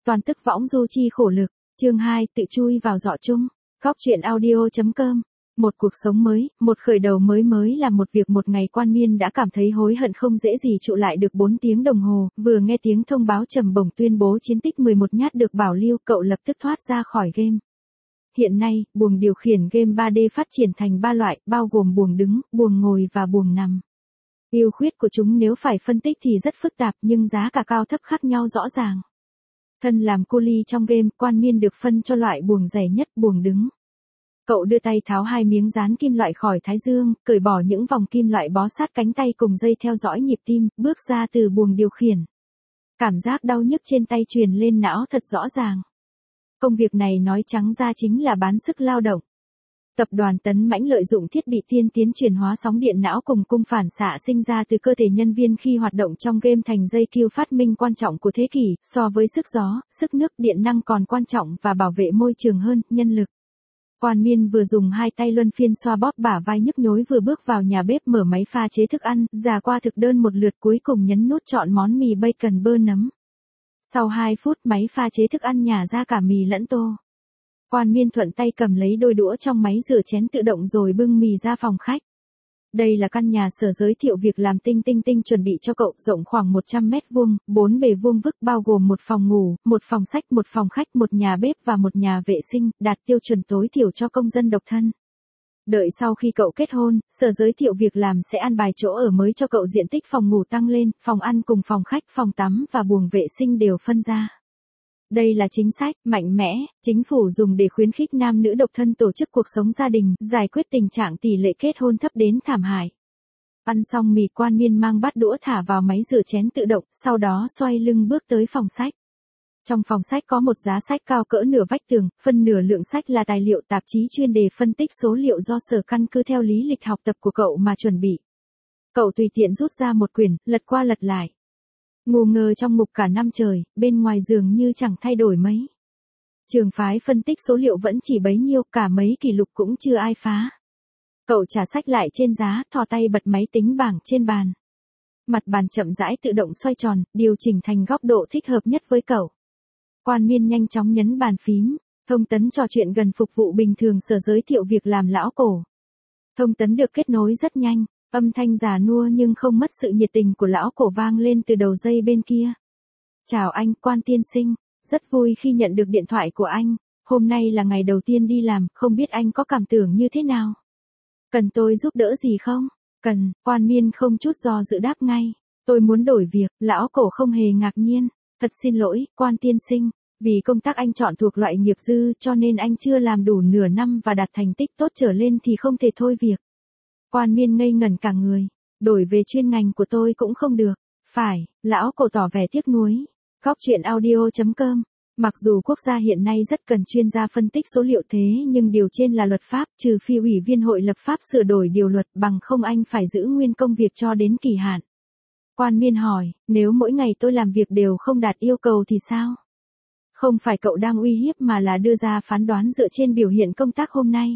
Toàn tức võng du chi khổ lực, chương 2, tự chui vào giọ chung. Góc truyện audio.com. Một cuộc sống mới, một khởi đầu mới là một việc. Một ngày Quan Miên đã cảm thấy hối hận không dễ gì trụ lại được 4 tiếng đồng hồ, vừa nghe tiếng thông báo trầm bổng tuyên bố chiến tích 11 nhát được bảo lưu, cậu lập tức thoát ra khỏi game. Hiện nay, buồng điều khiển game 3D phát triển thành 3 loại, bao gồm buồng đứng, buồng ngồi và buồng nằm. Ưu khuyết của chúng nếu phải phân tích thì rất phức tạp, nhưng giá cả cao thấp khác nhau rõ ràng. Thân làm cu li trong game, Quan Miên được phân cho loại buồng rẻ nhất, buồng đứng. Cậu đưa tay tháo 2 miếng dán kim loại khỏi thái dương, cởi bỏ những vòng kim loại bó sát cánh tay cùng dây theo dõi nhịp tim, bước ra từ buồng điều khiển. Cảm giác đau nhức trên tay truyền lên não thật rõ ràng. Công việc này nói trắng ra chính là bán sức lao động. Tập đoàn Tấn Mãnh lợi dụng thiết bị tiên tiến chuyển hóa sóng điện não cùng cung phản xạ sinh ra từ cơ thể nhân viên khi hoạt động trong game thành dây cue phát minh quan trọng của thế kỷ, so với sức gió, sức nước, điện năng còn quan trọng và bảo vệ môi trường hơn, nhân lực. Quan Miên vừa dùng 2 tay luân phiên xoa bóp bả vai nhức nhối vừa bước vào nhà bếp mở máy pha chế thức ăn, rà qua thực đơn một lượt cuối cùng nhấn nút chọn món mì bacon bơ nấm. Sau 2 phút máy pha chế thức ăn nhả ra cả mì lẫn tô. Quan Miên thuận tay cầm lấy đôi đũa trong máy rửa chén tự động rồi bưng mì ra phòng khách. Đây là căn nhà sở giới thiệu việc làm tinh chuẩn bị cho cậu, rộng khoảng 100 mét vuông, 4 bề vuông vức bao gồm một phòng ngủ, một phòng sách, một phòng khách, một nhà bếp và một nhà vệ sinh, đạt tiêu chuẩn tối thiểu cho công dân độc thân. Đợi sau khi cậu kết hôn, sở giới thiệu việc làm sẽ an bài chỗ ở mới cho cậu, diện tích phòng ngủ tăng lên, phòng ăn cùng phòng khách, phòng tắm và buồng vệ sinh đều phân ra. Đây là chính sách mạnh mẽ, chính phủ dùng để khuyến khích nam nữ độc thân tổ chức cuộc sống gia đình, giải quyết tình trạng tỷ lệ kết hôn thấp đến thảm hại. Ăn xong mì, Quan Miên mang bát đũa thả vào máy rửa chén tự động, sau đó xoay lưng bước tới phòng sách. Trong phòng sách có một giá sách cao cỡ nửa vách tường, phân nửa lượng sách là tài liệu tạp chí chuyên đề phân tích số liệu do sở căn cứ theo lý lịch học tập của cậu mà chuẩn bị. Cậu tùy tiện rút ra một quyển, lật qua lật lại. Ngu ngơ trong mục cả năm trời, bên ngoài dường như chẳng thay đổi mấy. Trường phái phân tích số liệu vẫn chỉ bấy nhiêu, cả mấy kỷ lục cũng chưa ai phá. Cậu trả sách lại trên giá, thò tay bật máy tính bảng trên bàn. Mặt bàn chậm rãi tự động xoay tròn, điều chỉnh thành góc độ thích hợp nhất với cậu. Quan Miên nhanh chóng nhấn bàn phím, thông tấn trò chuyện gần phục vụ bình thường sở giới thiệu việc làm lão cổ. Thông tấn được kết nối rất nhanh. Âm thanh già nua nhưng không mất sự nhiệt tình của lão cổ vang lên từ đầu dây bên kia. Chào anh, Quan tiên sinh, rất vui khi nhận được điện thoại của anh. Hôm nay là ngày đầu tiên đi làm, không biết anh có cảm tưởng như thế nào? Cần tôi giúp đỡ gì không? Cần, Quan Miên không chút do dự đáp ngay. Tôi muốn đổi việc, lão cổ không hề ngạc nhiên. Thật xin lỗi, Quan tiên sinh, vì công tác anh chọn thuộc loại nghiệp dư cho nên anh chưa làm đủ nửa năm và đạt thành tích tốt trở lên thì không thể thôi việc. Quan Miên ngây ngẩn cả người, đổi về chuyên ngành của tôi cũng không được. Phải, lão cổ tỏ vẻ tiếc nuối. Góc truyện audio.com. Mặc dù quốc gia hiện nay rất cần chuyên gia phân tích số liệu thế nhưng điều trên là luật pháp, trừ phi Ủy viên hội lập pháp sửa đổi điều luật, bằng không anh phải giữ nguyên công việc cho đến kỳ hạn. Quan Miên hỏi, nếu mỗi ngày tôi làm việc đều không đạt yêu cầu thì sao? Không phải cậu đang uy hiếp mà là đưa ra phán đoán dựa trên biểu hiện công tác hôm nay.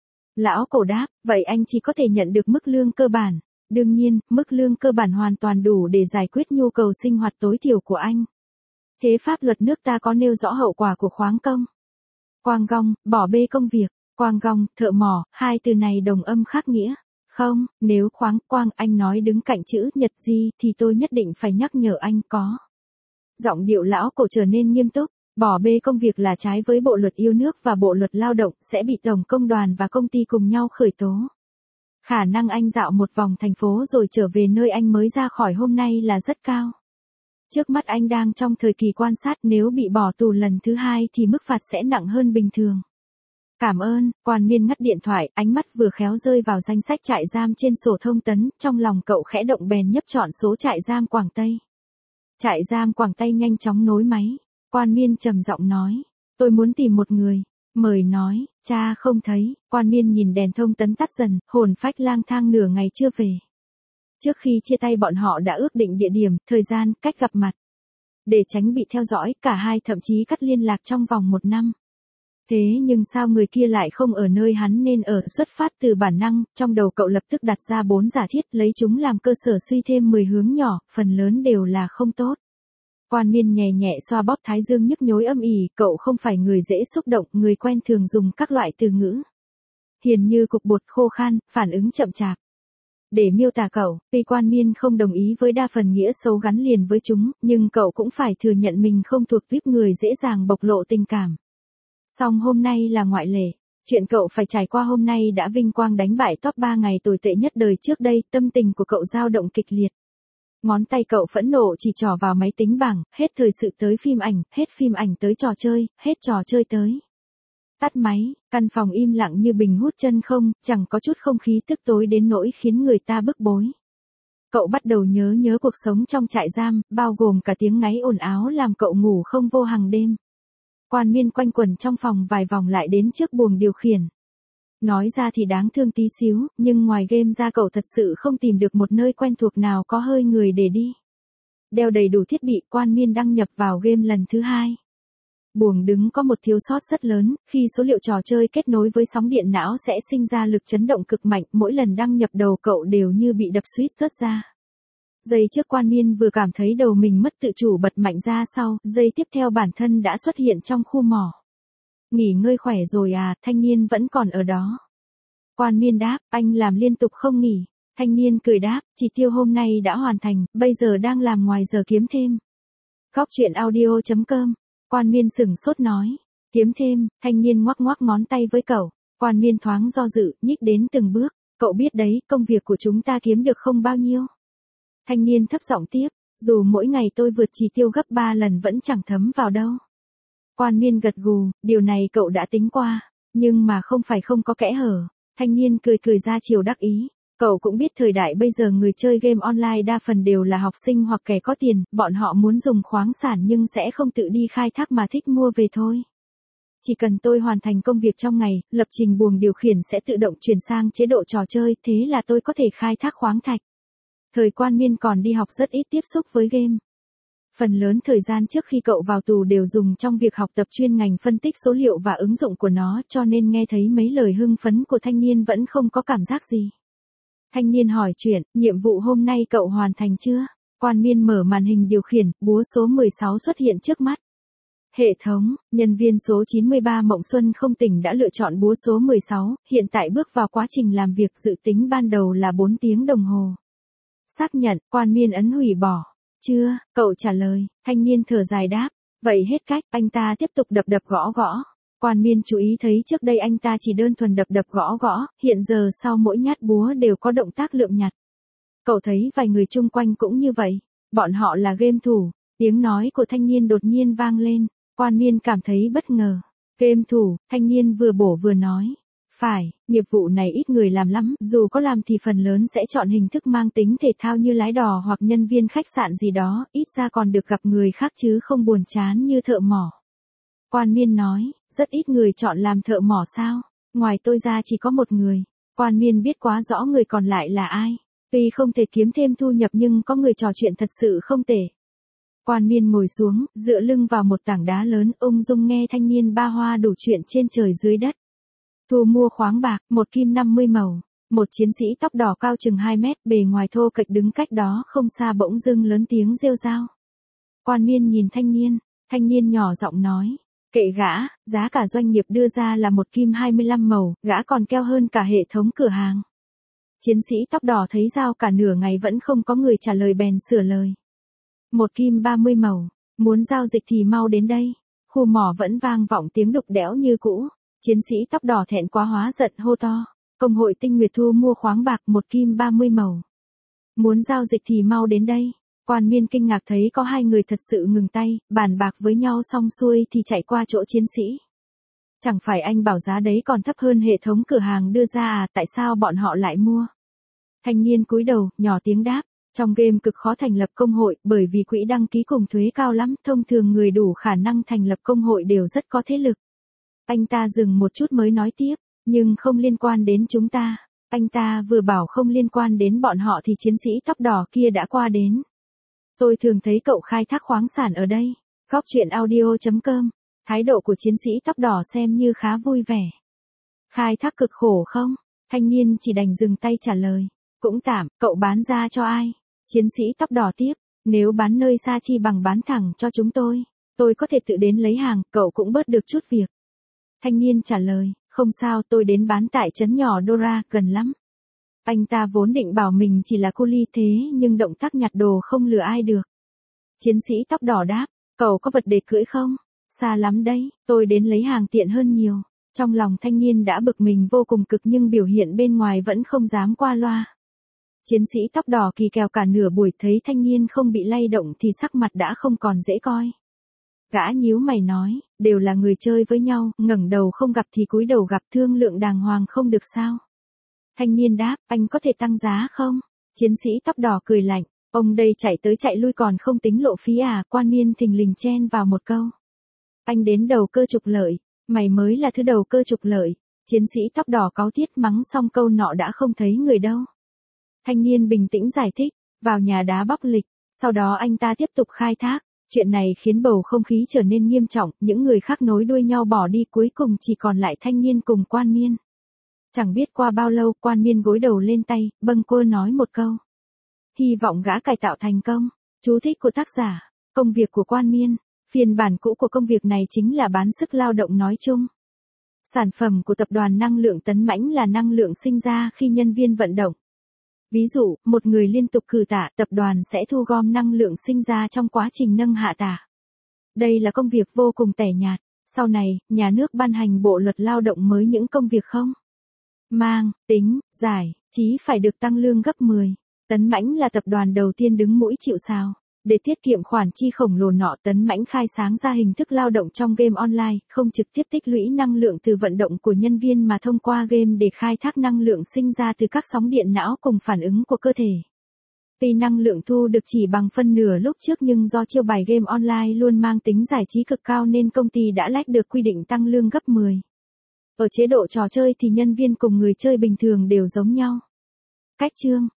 Lão cổ đáp, vậy anh chỉ có thể nhận được mức lương cơ bản. Đương nhiên, mức lương cơ bản hoàn toàn đủ để giải quyết nhu cầu sinh hoạt tối thiểu của anh. Thế pháp luật nước ta có nêu rõ hậu quả của khoáng công. Quang gong, bỏ bê công việc. Quang gong, thợ mỏ, hai từ này đồng âm khác nghĩa. Không, nếu khoáng quang anh nói đứng cạnh chữ nhật gì thì tôi nhất định phải nhắc nhở anh có. Giọng điệu lão cổ trở nên nghiêm túc. Bỏ bê công việc là trái với Bộ luật yêu nước và Bộ luật lao động, sẽ bị Tổng công đoàn và công ty cùng nhau khởi tố. Khả năng anh dạo một vòng thành phố rồi trở về nơi anh mới ra khỏi hôm nay là rất cao. Trước mắt anh đang trong thời kỳ quan sát, nếu bị bỏ tù lần thứ 2 thì mức phạt sẽ nặng hơn bình thường. Cảm ơn, Quan Miên ngắt điện thoại, ánh mắt vừa khéo rơi vào danh sách trại giam trên sổ thông tấn, trong lòng cậu khẽ động bèn nhấp chọn số trại giam Quảng Tây. Trại giam Quảng Tây nhanh chóng nối máy. Quan Miên trầm giọng nói, tôi muốn tìm một người. Mời nói, cha không thấy. Quan Miên nhìn đèn thông tấn tắt dần, hồn phách lang thang nửa ngày chưa về. Trước khi chia tay bọn họ đã ước định địa điểm, thời gian, cách gặp mặt. Để tránh bị theo dõi, cả hai thậm chí cắt liên lạc trong vòng 1 năm. Thế nhưng sao người kia lại không ở nơi hắn nên ở? Xuất phát từ bản năng, trong đầu cậu lập tức đặt ra 4 giả thiết, lấy chúng làm cơ sở suy thêm 10 hướng nhỏ, phần lớn đều là không tốt. Quan Miên nhẹ nhẹ xoa bóp thái dương nhức nhối âm ỉ, cậu không phải người dễ xúc động, người quen thường dùng các loại từ ngữ hiền như cục bột, khô khan, phản ứng chậm chạp. Để miêu tả cậu, tuy Quan Miên không đồng ý với đa phần nghĩa xấu gắn liền với chúng, nhưng cậu cũng phải thừa nhận mình không thuộc tuýp người dễ dàng bộc lộ tình cảm. Song hôm nay là ngoại lệ. Chuyện cậu phải trải qua hôm nay đã vinh quang đánh bại top 3 ngày tồi tệ nhất đời trước đây, tâm tình của cậu dao động kịch liệt. Ngón tay cậu phẫn nộ chỉ trỏ vào máy tính bảng, hết thời sự tới phim ảnh, hết phim ảnh tới trò chơi, hết trò chơi tới tắt máy, căn phòng im lặng như bình hút chân không, chẳng có chút không khí tức tối đến nỗi khiến người ta bức bối. Cậu bắt đầu nhớ cuộc sống trong trại giam, bao gồm cả tiếng ngáy ồn ào làm cậu ngủ không vô hàng đêm. Quan Miên quanh quẩn trong phòng vài vòng lại đến trước buồng điều khiển. Nói ra thì đáng thương tí xíu, nhưng ngoài game ra cậu thật sự không tìm được một nơi quen thuộc nào có hơi người để đi. Đeo đầy đủ thiết bị, Quan Miên đăng nhập vào game lần thứ 2. Buồng đứng có một thiếu sót rất lớn, khi số liệu trò chơi kết nối với sóng điện não sẽ sinh ra lực chấn động cực mạnh, mỗi lần đăng nhập đầu cậu đều như bị đập suýt rớt ra. Giây trước Quan Miên vừa cảm thấy đầu mình mất tự chủ bật mạnh ra sau, giây tiếp theo bản thân đã xuất hiện trong khu mỏ. Nghỉ ngơi khỏe rồi à, thanh niên vẫn còn ở đó. Quan Miên đáp, anh làm liên tục không nghỉ. Thanh niên cười đáp, chỉ tiêu hôm nay đã hoàn thành, bây giờ đang làm ngoài giờ kiếm thêm. Góc truyện audio.com. Quan Miên sửng sốt nói, kiếm thêm, thanh niên ngoắc ngoắc ngón tay với cậu. Quan Miên thoáng do dự, nhích đến từng bước, cậu biết đấy, công việc của chúng ta kiếm được không bao nhiêu. Thanh niên thấp giọng tiếp, dù mỗi ngày tôi vượt chỉ tiêu gấp 3 lần vẫn chẳng thấm vào đâu. Quan Miên gật gù, điều này cậu đã tính qua, nhưng mà không phải không có kẽ hở. Thanh niên cười cười ra chiều đắc ý. Cậu cũng biết thời đại bây giờ người chơi game online đa phần đều là học sinh hoặc kẻ có tiền, bọn họ muốn dùng khoáng sản nhưng sẽ không tự đi khai thác mà thích mua về thôi. Chỉ cần tôi hoàn thành công việc trong ngày, lập trình buồng điều khiển sẽ tự động chuyển sang chế độ trò chơi, thế là tôi có thể khai thác khoáng thạch. Thời Quan Miên còn đi học rất ít tiếp xúc với game. Phần lớn thời gian trước khi cậu vào tù đều dùng trong việc học tập chuyên ngành phân tích số liệu và ứng dụng của nó, cho nên nghe thấy mấy lời hưng phấn của thanh niên vẫn không có cảm giác gì. Thanh niên hỏi chuyện, nhiệm vụ hôm nay cậu hoàn thành chưa? Quan Miên mở màn hình điều khiển, búa số 16 xuất hiện trước mắt. Hệ thống, nhân viên số 93 Mộng Xuân không tỉnh đã lựa chọn búa số 16, hiện tại bước vào quá trình làm việc, dự tính ban đầu là 4 tiếng đồng hồ. Xác nhận, Quan Miên ấn hủy bỏ. Chưa, cậu trả lời, thanh niên thở dài đáp. Vậy hết cách, anh ta tiếp tục đập đập gõ gõ. Quan Miên chú ý thấy trước đây anh ta chỉ đơn thuần đập đập gõ gõ, hiện giờ sau mỗi nhát búa đều có động tác lượm nhặt. Cậu thấy vài người chung quanh cũng như vậy, bọn họ là game thủ. Tiếng nói của thanh niên đột nhiên vang lên, Quan Miên cảm thấy bất ngờ. Game thủ, thanh niên vừa bổ vừa nói. Phải, nghiệp vụ này ít người làm lắm, dù có làm thì phần lớn sẽ chọn hình thức mang tính thể thao như lái đò hoặc nhân viên khách sạn gì đó, ít ra còn được gặp người khác chứ không buồn chán như thợ mỏ. Quan Miên nói, rất ít người chọn làm thợ mỏ sao? Ngoài tôi ra chỉ có một người. Quan Miên biết quá rõ người còn lại là ai. Tuy không thể kiếm thêm thu nhập nhưng có người trò chuyện thật sự không tệ. Quan Miên ngồi xuống, dựa lưng vào một tảng đá lớn, ung dung nghe thanh niên ba hoa đủ chuyện trên trời dưới đất. Thu mua khoáng bạc, một kim 50 màu. Một chiến sĩ tóc đỏ cao chừng 2 mét, bề ngoài thô kệch đứng cách đó không xa bỗng dưng lớn tiếng rêu rao. Quan Miên nhìn thanh niên nhỏ giọng nói. Kệ gã, giá cả doanh nghiệp đưa ra là một kim 25 màu, gã còn keo hơn cả hệ thống cửa hàng. Chiến sĩ tóc đỏ thấy giao cả nửa ngày vẫn không có người trả lời bèn sửa lời. Một kim 30 màu, muốn giao dịch thì mau đến đây. Khu mỏ vẫn vang vọng tiếng đục đẽo như cũ. Chiến sĩ tóc đỏ thẹn quá hóa giận hô to. Công hội Tinh Nguyệt thu mua khoáng bạc một kim 30 màu. Muốn giao dịch thì mau đến đây. Quan Miên kinh ngạc thấy có hai người thật sự ngừng tay, bàn bạc với nhau xong xuôi thì chạy qua chỗ chiến sĩ. Chẳng phải anh bảo giá đấy còn thấp hơn hệ thống cửa hàng đưa ra à, tại sao bọn họ lại mua? Thanh niên cúi đầu, nhỏ tiếng đáp, trong game cực khó thành lập công hội, bởi vì quỹ đăng ký cùng thuế cao lắm, thông thường người đủ khả năng thành lập công hội đều rất có thế lực. Anh ta dừng một chút mới nói tiếp, nhưng không liên quan đến chúng ta. Anh ta vừa bảo không liên quan đến bọn họ thì chiến sĩ tóc đỏ kia đã qua đến. Tôi thường thấy cậu khai thác khoáng sản ở đây. Góc truyện audio.com. Thái độ của chiến sĩ tóc đỏ xem như khá vui vẻ. Khai thác cực khổ không? Thanh niên chỉ đành dừng tay trả lời. Cũng tạm, cậu bán ra cho ai? Chiến sĩ tóc đỏ tiếp. Nếu bán nơi xa chi bằng bán thẳng cho chúng tôi có thể tự đến lấy hàng, cậu cũng bớt được chút việc. Thanh niên trả lời, không sao, tôi đến bán tại trấn nhỏ Dora, gần lắm. Anh ta vốn định bảo mình chỉ là cu li thế nhưng động tác nhặt đồ không lừa ai được. Chiến sĩ tóc đỏ đáp, cậu có vật để cưỡi không? Xa lắm đấy, tôi đến lấy hàng tiện hơn nhiều. Trong lòng thanh niên đã bực mình vô cùng cực nhưng biểu hiện bên ngoài vẫn không dám qua loa. Chiến sĩ tóc đỏ kỳ kèo cả nửa buổi thấy thanh niên không bị lay động thì sắc mặt đã không còn dễ coi. Gã nhíu mày nói, đều là người chơi với nhau, ngẩng đầu không gặp thì cúi đầu gặp, thương lượng đàng hoàng không được sao? Thanh niên đáp, anh có thể tăng giá không? Chiến sĩ tóc đỏ cười lạnh, ông đây chạy tới chạy lui còn không tính lộ phí à? Quan Miên thình lình chen vào một câu. Anh đến đầu cơ trục lợi, mày mới là thứ đầu cơ trục lợi. Chiến sĩ tóc đỏ cáu tiết mắng xong câu nọ đã không thấy người đâu. Thanh niên bình tĩnh giải thích, vào nhà đá bóc lịch, sau đó anh ta tiếp tục khai thác. Chuyện này khiến bầu không khí trở nên nghiêm trọng, những người khác nối đuôi nhau bỏ đi, cuối cùng chỉ còn lại thanh niên cùng Quan Miên. Chẳng biết qua bao lâu, Quan Miên gối đầu lên tay, bâng quơ nói một câu. Hy vọng gã cải tạo thành công. Chú thích của tác giả. Công việc của Quan Miên. Phiên bản cũ của công việc này chính là bán sức lao động nói chung. Sản phẩm của tập đoàn năng lượng Tấn Mãnh là năng lượng sinh ra khi nhân viên vận động. Ví dụ, một người liên tục cử tạ, tập đoàn sẽ thu gom năng lượng sinh ra trong quá trình nâng hạ tạ. Đây là công việc vô cùng tẻ nhạt. Sau này, nhà nước ban hành bộ luật lao động mới, những công việc không mang tính giải trí phải được tăng lương gấp 10. Tấn Mãnh là tập đoàn đầu tiên đứng mũi chịu sào. Để tiết kiệm khoản chi khổng lồ nọ, Tấn Mãnh khai sáng ra hình thức lao động trong game online, không trực tiếp tích lũy năng lượng từ vận động của nhân viên mà thông qua game để khai thác năng lượng sinh ra từ các sóng điện não cùng phản ứng của cơ thể. Tuy năng lượng thu được chỉ bằng phân nửa lúc trước nhưng do chiêu bài game online luôn mang tính giải trí cực cao nên công ty đã lách được quy định tăng lương gấp 10. Ở chế độ trò chơi thì nhân viên cùng người chơi bình thường đều giống nhau. Cách chương